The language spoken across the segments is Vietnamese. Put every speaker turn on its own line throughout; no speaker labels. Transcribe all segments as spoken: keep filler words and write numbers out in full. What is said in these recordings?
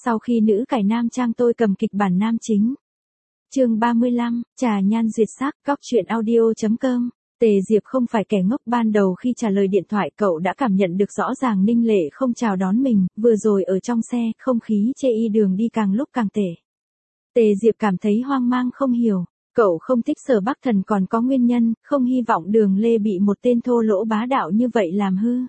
Sau khi nữ cải nam trang tôi cầm kịch bản nam chính. Chương ba mươi lăm, trà nhan duyệt sắc, góc truyện audio chấm com. Tề Diệp không phải kẻ ngốc, ban đầu khi trả lời điện thoại cậu đã cảm nhận được rõ ràng Ninh Lệ không chào đón mình, vừa rồi ở trong xe, không khí chê y đường đi càng lúc càng tệ. Tề Diệp cảm thấy hoang mang không hiểu, cậu không thích Sở Bắc Thần còn có nguyên nhân, không hy vọng Đường Lê bị một tên thô lỗ bá đạo như vậy làm hư.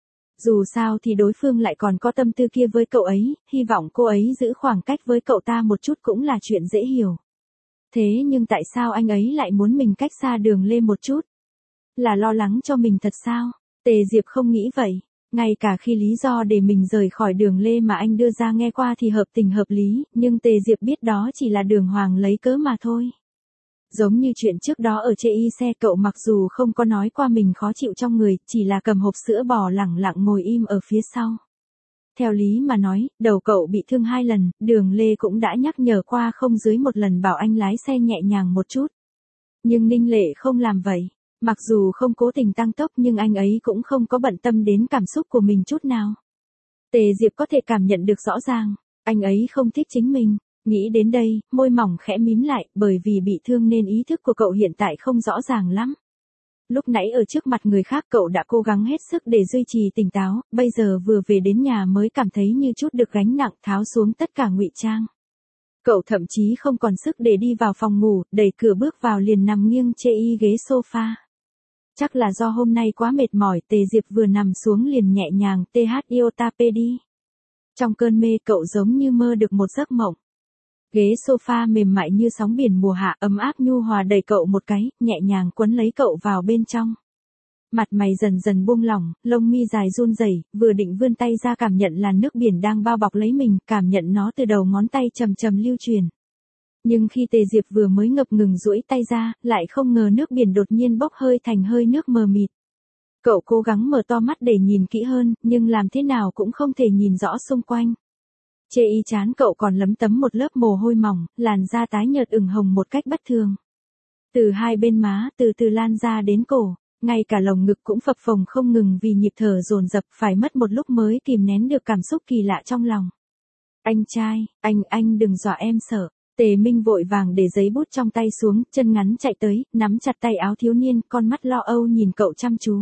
Dù sao thì đối phương lại còn có tâm tư kia với cậu ấy, hy vọng cô ấy giữ khoảng cách với cậu ta một chút cũng là chuyện dễ hiểu. Thế nhưng tại sao anh ấy lại muốn mình cách xa Đường Lê một chút? Là lo lắng cho mình thật sao? Tề Diệp không nghĩ vậy. Ngay cả khi lý do để mình rời khỏi Đường Lê mà anh đưa ra nghe qua thì hợp tình hợp lý, nhưng Tề Diệp biết đó chỉ là Đường Hoàng lấy cớ mà thôi. Giống như chuyện trước đó ở chê y xe, cậu mặc dù không có nói qua mình khó chịu trong người, chỉ là cầm hộp sữa bò lẳng lặng ngồi im ở phía sau. Theo lý mà nói, đầu cậu bị thương hai lần, Đường Lê cũng đã nhắc nhở qua không dưới một lần bảo anh lái xe nhẹ nhàng một chút. Nhưng Ninh Lệ không làm vậy. Mặc dù không cố tình tăng tốc nhưng anh ấy cũng không có bận tâm đến cảm xúc của mình chút nào. Tề Diệp có thể cảm nhận được rõ ràng, anh ấy không thích chính mình. Nghĩ đến đây, môi mỏng khẽ mím lại, bởi vì bị thương nên ý thức của cậu hiện tại không rõ ràng lắm. Lúc nãy ở trước mặt người khác cậu đã cố gắng hết sức để duy trì tỉnh táo, bây giờ vừa về đến nhà mới cảm thấy như chút được gánh nặng, tháo xuống tất cả ngụy trang. Cậu thậm chí không còn sức để đi vào phòng ngủ, đẩy cửa bước vào liền nằm nghiêng chê y ghế sofa. Chắc là do hôm nay quá mệt mỏi, Tề Diệp vừa nằm xuống liền nhẹ nhàng tê hát iota pê đi. Trong cơn mê cậu giống như mơ được một giấc mộng. Ghế sofa mềm mại như sóng biển mùa hạ, ấm áp nhu hòa đẩy cậu một cái, nhẹ nhàng quấn lấy cậu vào bên trong. Mặt mày dần dần buông lỏng, lông mi dài run rẩy, vừa định vươn tay ra cảm nhận làn nước biển đang bao bọc lấy mình, cảm nhận nó từ đầu ngón tay chậm chậm lưu truyền. Nhưng khi Tề Diệp vừa mới ngập ngừng duỗi tay ra, lại không ngờ nước biển đột nhiên bốc hơi thành hơi nước mờ mịt. Cậu cố gắng mở to mắt để nhìn kỹ hơn, nhưng làm thế nào cũng không thể nhìn rõ xung quanh. Chê y chán cậu còn lấm tấm một lớp mồ hôi mỏng, làn da tái nhợt ửng hồng một cách bất thường. Từ hai bên má, từ từ lan ra đến cổ, ngay cả lồng ngực cũng phập phồng không ngừng vì nhịp thở dồn dập, phải mất một lúc mới kìm nén được cảm xúc kỳ lạ trong lòng. Anh trai, anh, anh đừng dọa em sợ. Tề Minh vội vàng để giấy bút trong tay xuống, chân ngắn chạy tới, nắm chặt tay áo thiếu niên, con mắt lo âu nhìn cậu chăm chú.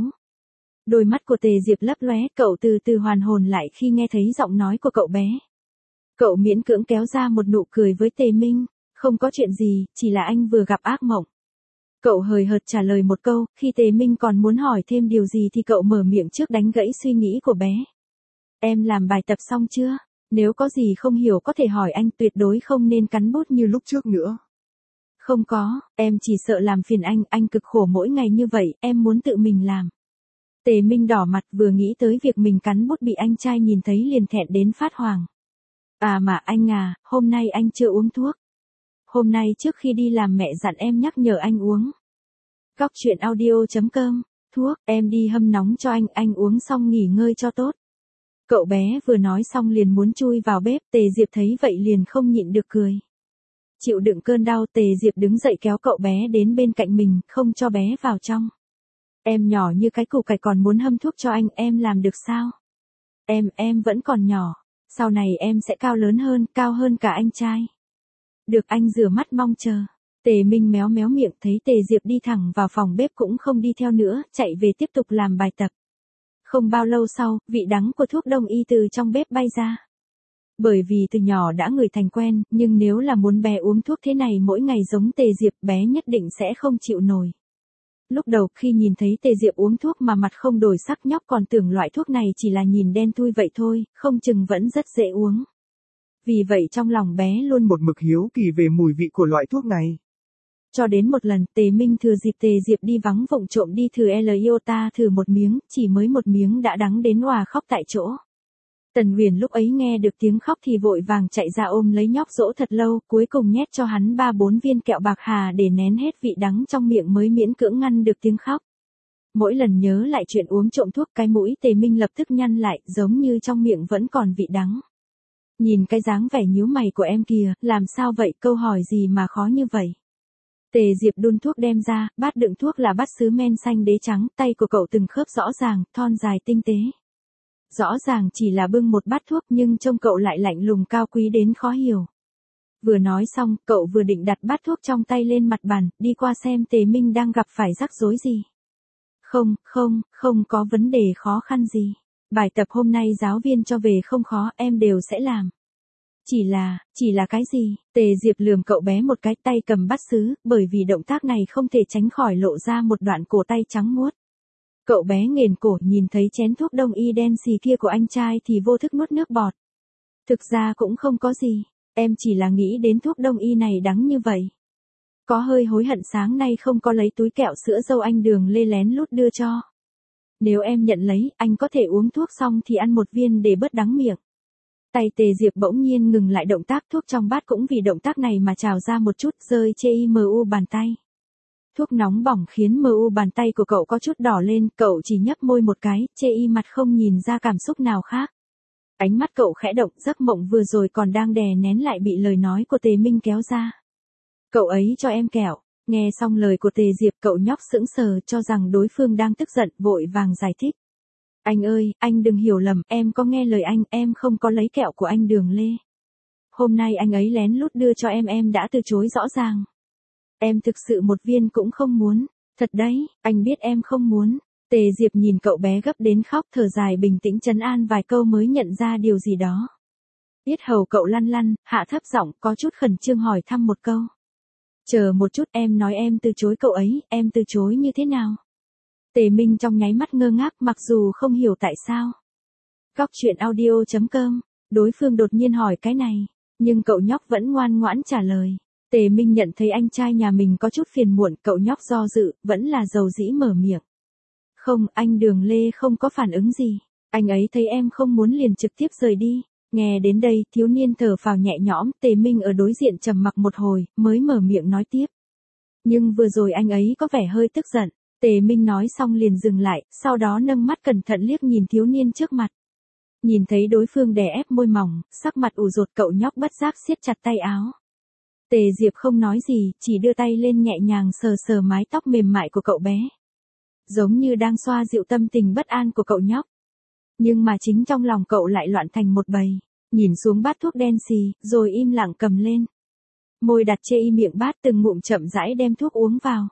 Đôi mắt của Tề Diệp lấp lóe, cậu từ từ hoàn hồn lại khi nghe thấy giọng nói của cậu bé. Cậu miễn cưỡng kéo ra một nụ cười với Tề Minh, không có chuyện gì, chỉ là anh vừa gặp ác mộng. Cậu hời hợt trả lời một câu, khi Tề Minh còn muốn hỏi thêm điều gì thì cậu mở miệng trước đánh gãy suy nghĩ của bé. Em làm bài tập xong chưa? Nếu có gì không hiểu có thể hỏi anh, tuyệt đối không nên cắn bút như lúc trước nữa. Không có, em chỉ sợ làm phiền anh, anh cực khổ mỗi ngày như vậy, em muốn tự mình làm. Tề Minh đỏ mặt vừa nghĩ tới việc mình cắn bút bị anh trai nhìn thấy liền thẹn đến phát hoảng. À mà anh à, hôm nay anh chưa uống thuốc. Hôm nay trước khi đi làm mẹ dặn em nhắc nhở anh uống. Góc truyện audio chấm com, thuốc, em đi hâm nóng cho anh, anh uống xong nghỉ ngơi cho tốt. Cậu bé vừa nói xong liền muốn chui vào bếp, Tề Diệp thấy vậy liền không nhịn được cười. Chịu đựng cơn đau, Tề Diệp đứng dậy kéo cậu bé đến bên cạnh mình, không cho bé vào trong. Em nhỏ như cái củ cải còn muốn hâm thuốc cho anh, em làm được sao? Em, em vẫn còn nhỏ, sau này em sẽ cao lớn hơn, cao hơn cả anh trai. Được, anh rửa mắt mong chờ. Tề Minh méo méo miệng, thấy Tề Diệp đi thẳng vào phòng bếp cũng không đi theo nữa, chạy về tiếp tục làm bài tập. Không bao lâu sau, vị đắng của thuốc đông y từ trong bếp bay ra. Bởi vì từ nhỏ đã ngửi thành quen, nhưng nếu là muốn bé uống thuốc thế này mỗi ngày giống Tề Diệp, bé nhất định sẽ không chịu nổi. Lúc đầu khi nhìn thấy Tề Diệp uống thuốc mà mặt không đổi sắc, nhóc còn tưởng loại thuốc này chỉ là nhìn đen thui vậy thôi, không chừng vẫn rất dễ uống. Vì vậy trong lòng bé luôn một mực hiếu kỳ về mùi vị của loại thuốc này. Cho đến một lần, Tề Minh thừa dịp Tề Diệp đi vắng vụng trộm đi thử L-iota thử một miếng, chỉ mới một miếng đã đắng đến òa khóc tại chỗ. Tần Huyền lúc ấy nghe được tiếng khóc thì vội vàng chạy ra ôm lấy nhóc dỗ thật lâu, cuối cùng nhét cho hắn ba bốn viên kẹo bạc hà để nén hết vị đắng trong miệng mới miễn cưỡng ngăn được tiếng khóc. Mỗi lần nhớ lại chuyện uống trộm thuốc, cái mũi Tề Minh lập tức nhăn lại, giống như trong miệng vẫn còn vị đắng. Nhìn cái dáng vẻ nhíu mày của em kìa, làm sao vậy, câu hỏi gì mà khó như vậy? Tề Diệp đun thuốc đem ra, bát đựng thuốc là bát sứ men xanh đế trắng, tay của cậu từng khớp rõ ràng, thon dài tinh tế. Rõ ràng chỉ là bưng một bát thuốc nhưng trông cậu lại lạnh lùng cao quý đến khó hiểu. Vừa nói xong, cậu vừa định đặt bát thuốc trong tay lên mặt bàn, đi qua xem Tề Minh đang gặp phải rắc rối gì. Không, không, không có vấn đề khó khăn gì. Bài tập hôm nay giáo viên cho về không khó, em đều sẽ làm. Chỉ là, chỉ là cái gì? Tề Diệp lườm cậu bé một cái, tay cầm bát sứ, bởi vì động tác này không thể tránh khỏi lộ ra một đoạn cổ tay trắng muốt. Cậu bé nghền cổ nhìn thấy chén thuốc đông y đen xì kia của anh trai thì vô thức nuốt nước bọt. Thực ra cũng không có gì, em chỉ là nghĩ đến thuốc đông y này đắng như vậy. Có hơi hối hận sáng nay không có lấy túi kẹo sữa dâu anh Đường Lê lén lút đưa cho. Nếu em nhận lấy, anh có thể uống thuốc xong thì ăn một viên để bớt đắng miệng. Tay Tề Diệp bỗng nhiên ngừng lại động tác, thuốc trong bát cũng vì động tác này mà trào ra một chút, rơi trên mu bàn tay. Thuốc nóng bỏng khiến mu bàn tay của cậu có chút đỏ lên, cậu chỉ nhấp môi một cái, chê y mặt không nhìn ra cảm xúc nào khác. Ánh mắt cậu khẽ động, giấc mộng vừa rồi còn đang đè nén lại bị lời nói của Tề Minh kéo ra. Cậu ấy cho em kẹo. Nghe xong lời của Tề Diệp, cậu nhóc sững sờ cho rằng đối phương đang tức giận, vội vàng giải thích. Anh ơi, anh đừng hiểu lầm, em có nghe lời anh, em không có lấy kẹo của anh Đường Lê. Hôm nay anh ấy lén lút đưa cho em, em đã từ chối rõ ràng. Em thực sự một viên cũng không muốn. Thật đấy, anh biết em không muốn. Tề Diệp nhìn cậu bé gấp đến khóc, thở dài bình tĩnh trấn an vài câu mới nhận ra điều gì đó. Yết hầu cậu lăn lăn, hạ thấp giọng, có chút khẩn trương hỏi thăm một câu. Chờ một chút, em nói em từ chối cậu ấy, em từ chối như thế nào? Tề Minh trong nháy mắt ngơ ngác, mặc dù không hiểu tại sao. Góc truyện audio chấm com, đối phương đột nhiên hỏi cái này, nhưng cậu nhóc vẫn ngoan ngoãn trả lời. Tề Minh nhận thấy anh trai nhà mình có chút phiền muộn, cậu nhóc do dự, vẫn là dầu dĩ mở miệng. Không, anh Đường Lê không có phản ứng gì. Anh ấy thấy em không muốn liền trực tiếp rời đi. Nghe đến đây, thiếu niên thở phào nhẹ nhõm, Tề Minh ở đối diện trầm mặc một hồi, mới mở miệng nói tiếp. Nhưng vừa rồi anh ấy có vẻ hơi tức giận. Tề Minh nói xong liền dừng lại, sau đó nâng mắt cẩn thận liếc nhìn thiếu niên trước mặt. Nhìn thấy đối phương đè ép môi mỏng, sắc mặt ủ rột, cậu nhóc bất giác siết chặt tay áo. Tề Diệp không nói gì, chỉ đưa tay lên nhẹ nhàng sờ sờ mái tóc mềm mại của cậu bé. Giống như đang xoa dịu tâm tình bất an của cậu nhóc. Nhưng mà chính trong lòng cậu lại loạn thành một bầy, nhìn xuống bát thuốc đen xì, rồi im lặng cầm lên. Môi đặt trên miệng bát, từng ngụm chậm rãi đem thuốc uống vào.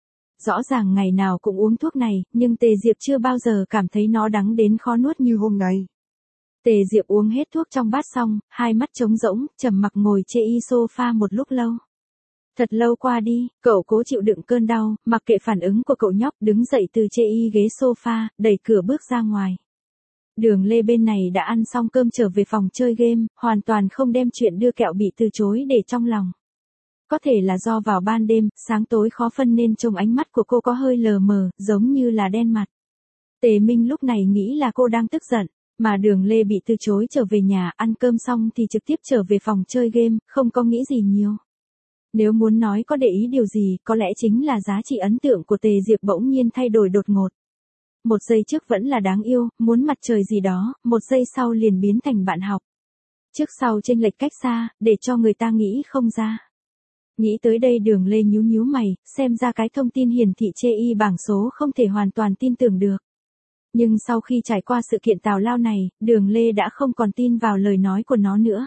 Rõ ràng ngày nào cũng uống thuốc này, nhưng Tề Diệp chưa bao giờ cảm thấy nó đắng đến khó nuốt như hôm nay. Tề Diệp uống hết thuốc trong bát xong, hai mắt trống rỗng, trầm mặc ngồi trên sofa một lúc lâu. Thật lâu qua đi, cậu cố chịu đựng cơn đau, mặc kệ phản ứng của cậu nhóc, đứng dậy từ trên ghế sofa, đẩy cửa bước ra ngoài. Đường Lê bên này đã ăn xong cơm trở về phòng chơi game, hoàn toàn không đem chuyện đưa kẹo bị từ chối để trong lòng. Có thể là do vào ban đêm, sáng tối khó phân nên trông ánh mắt của cô có hơi lờ mờ, giống như là đen mặt. Tề Minh lúc này nghĩ là cô đang tức giận, mà Đường Lê bị từ chối trở về nhà, ăn cơm xong thì trực tiếp trở về phòng chơi game, không có nghĩ gì nhiều. Nếu muốn nói có để ý điều gì, có lẽ chính là giá trị ấn tượng của Tề Diệp bỗng nhiên thay đổi đột ngột. Một giây trước vẫn là đáng yêu, muốn mặt trời gì đó, một giây sau liền biến thành bạn học. Trước sau chênh lệch cách xa, để cho người ta nghĩ không ra. Nghĩ tới đây Đường Lê nhíu nhíu mày, xem ra cái thông tin hiển thị trên y bảng số không thể hoàn toàn tin tưởng được. Nhưng sau khi trải qua sự kiện tào lao này, Đường Lê đã không còn tin vào lời nói của nó nữa.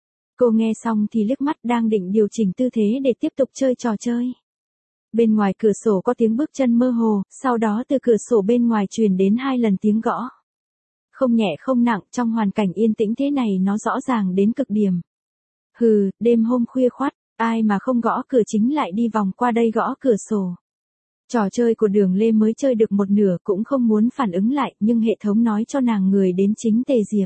Cô nghe xong thì liếc mắt, đang định điều chỉnh tư thế để tiếp tục chơi trò chơi. Bên ngoài cửa sổ có tiếng bước chân mơ hồ, sau đó từ cửa sổ bên ngoài truyền đến hai lần tiếng gõ. Không nhẹ không nặng, trong hoàn cảnh yên tĩnh thế này nó rõ ràng đến cực điểm. Hừ, đêm hôm khuya khoắt, ai mà không gõ cửa chính lại đi vòng qua đây gõ cửa sổ. Trò chơi của Đường Lê mới chơi được một nửa cũng không muốn phản ứng lại, nhưng hệ thống nói cho nàng người đến chính Tề Diệp.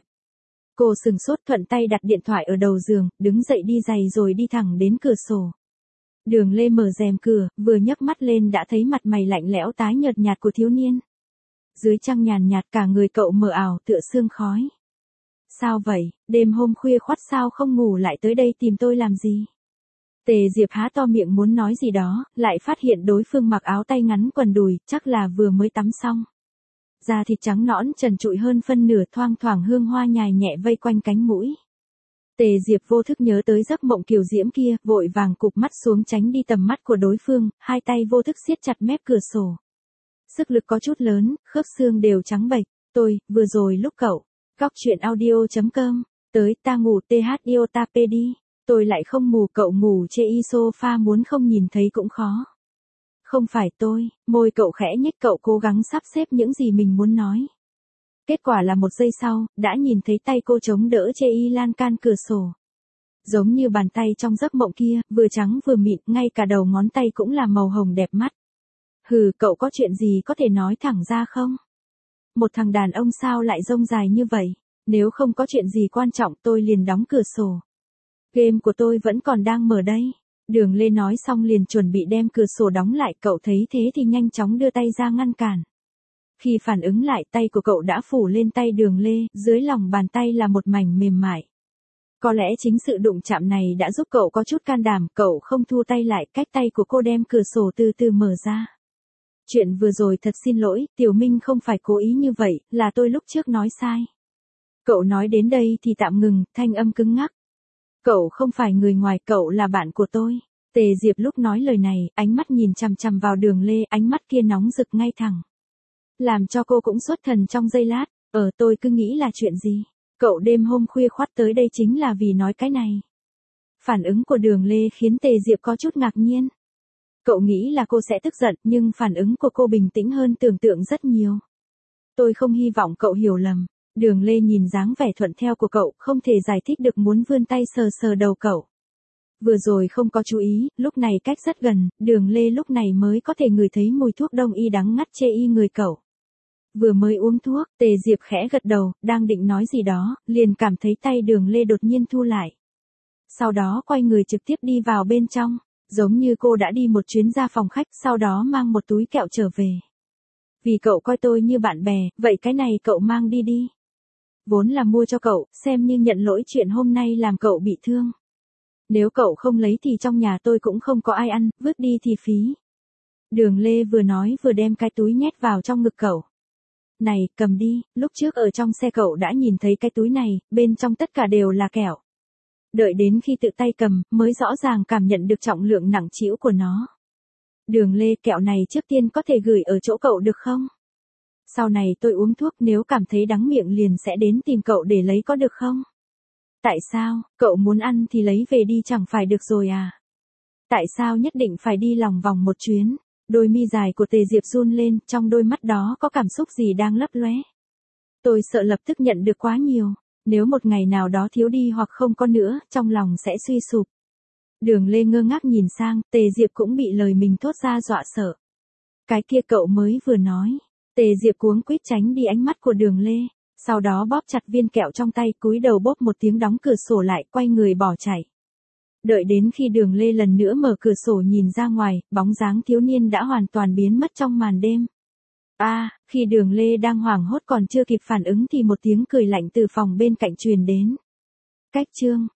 Cô sừng sốt, thuận tay đặt điện thoại ở đầu giường, đứng dậy đi giày rồi đi thẳng đến cửa sổ. Đường Lê mở rèm cửa, vừa nhấc mắt lên đã thấy mặt mày lạnh lẽo tái nhợt nhạt của thiếu niên. Dưới trăng nhàn nhạt cả người cậu mờ ảo tựa sương khói. Sao vậy, đêm hôm khuya khoắt sao không ngủ lại tới đây tìm tôi làm gì? Tề Diệp há to miệng muốn nói gì đó, lại phát hiện đối phương mặc áo tay ngắn quần đùi, chắc là vừa mới tắm xong. Da thịt trắng nõn trần trụi hơn phân nửa, thoang thoảng hương hoa nhài nhẹ vây quanh cánh mũi. Tề Diệp vô thức nhớ tới giấc mộng kiều diễm kia, vội vàng cụp mắt xuống tránh đi tầm mắt của đối phương, hai tay vô thức siết chặt mép cửa sổ. Sức lực có chút lớn, khớp xương đều trắng bệch. Tôi, vừa rồi lúc cậu, Góc chuyện audio chấm com. Tới ta ngủ tha iota p đi. Tôi lại không mù, cậu ngủ chê y sofa muốn không nhìn thấy cũng khó. Không phải tôi, môi cậu khẽ nhếch, cậu cố gắng sắp xếp những gì mình muốn nói. Kết quả là một giây sau, đã nhìn thấy tay cô chống đỡ chê y lan can cửa sổ. Giống như bàn tay trong giấc mộng kia, vừa trắng vừa mịn, ngay cả đầu ngón tay cũng là màu hồng đẹp mắt. Hừ, cậu có chuyện gì có thể nói thẳng ra không? Một thằng đàn ông sao lại rông dài như vậy? Nếu không có chuyện gì quan trọng tôi liền đóng cửa sổ. Game của tôi vẫn còn đang mở đây. Đường Lê nói xong liền chuẩn bị đem cửa sổ đóng lại, cậu thấy thế thì nhanh chóng đưa tay ra ngăn cản. Khi phản ứng lại, tay của cậu đã phủ lên tay Đường Lê, dưới lòng bàn tay là một mảnh mềm mại. Có lẽ chính sự đụng chạm này đã giúp cậu có chút can đảm, cậu không thu tay lại, cách tay của cô đem cửa sổ từ từ mở ra. Chuyện vừa rồi thật xin lỗi, Tiểu Minh không phải cố ý như vậy, là tôi lúc trước nói sai. Cậu nói đến đây thì tạm ngừng, thanh âm cứng ngắc. Cậu không phải người ngoài, cậu là bạn của tôi. Tề Diệp lúc nói lời này, ánh mắt nhìn chằm chằm vào Đường Lê, ánh mắt kia nóng rực ngay thẳng. Làm cho cô cũng xuất thần trong giây lát, ờ tôi cứ nghĩ là chuyện gì. Cậu đêm hôm khuya khoắt tới đây chính là vì nói cái này. Phản ứng của Đường Lê khiến Tề Diệp có chút ngạc nhiên. Cậu nghĩ là cô sẽ tức giận, nhưng phản ứng của cô bình tĩnh hơn tưởng tượng rất nhiều. Tôi không hy vọng cậu hiểu lầm. Đường Lê nhìn dáng vẻ thuận theo của cậu, không thể giải thích được, muốn vươn tay sờ sờ đầu cậu. Vừa rồi không có chú ý, lúc này cách rất gần, Đường Lê lúc này mới có thể ngửi thấy mùi thuốc đông y đắng ngắt chê y người cậu. Vừa mới uống thuốc, Tề Diệp khẽ gật đầu, đang định nói gì đó, liền cảm thấy tay Đường Lê đột nhiên thu lại. Sau đó quay người trực tiếp đi vào bên trong, giống như cô đã đi một chuyến ra phòng khách, sau đó mang một túi kẹo trở về. Vì cậu coi tôi như bạn bè, vậy cái này cậu mang đi đi. Vốn là mua cho cậu, xem như nhận lỗi chuyện hôm nay làm cậu bị thương. Nếu cậu không lấy thì trong nhà tôi cũng không có ai ăn, vứt đi thì phí. Đường Lê vừa nói vừa đem cái túi nhét vào trong ngực cậu. Này, cầm đi, lúc trước ở trong xe cậu đã nhìn thấy cái túi này, bên trong tất cả đều là kẹo. Đợi đến khi tự tay cầm, mới rõ ràng cảm nhận được trọng lượng nặng trĩu của nó. Đường Lê, kẹo này trước tiên có thể gửi ở chỗ cậu được không? Sau này tôi uống thuốc, nếu cảm thấy đắng miệng liền sẽ đến tìm cậu để lấy, có được không? Tại sao, cậu muốn ăn thì lấy về đi chẳng phải được rồi à? Tại sao nhất định phải đi lòng vòng một chuyến? Đôi mi dài của Tề Diệp run lên, trong đôi mắt đó có cảm xúc gì đang lấp lóe. Tôi sợ lập tức nhận được quá nhiều. Nếu một ngày nào đó thiếu đi hoặc không có nữa, trong lòng sẽ suy sụp. Đường Lê ngơ ngác nhìn sang, Tề Diệp cũng bị lời mình thốt ra dọa sợ. Cái kia cậu mới vừa nói. Tề Diệp cuống quýt tránh đi ánh mắt của Đường Lê, sau đó bóp chặt viên kẹo trong tay, cúi đầu bóp một tiếng đóng cửa sổ lại, quay người bỏ chạy. Đợi đến khi Đường Lê lần nữa mở cửa sổ nhìn ra ngoài, bóng dáng thiếu niên đã hoàn toàn biến mất trong màn đêm. A, à, khi Đường Lê đang hoảng hốt còn chưa kịp phản ứng thì một tiếng cười lạnh từ phòng bên cạnh truyền đến. Cách chương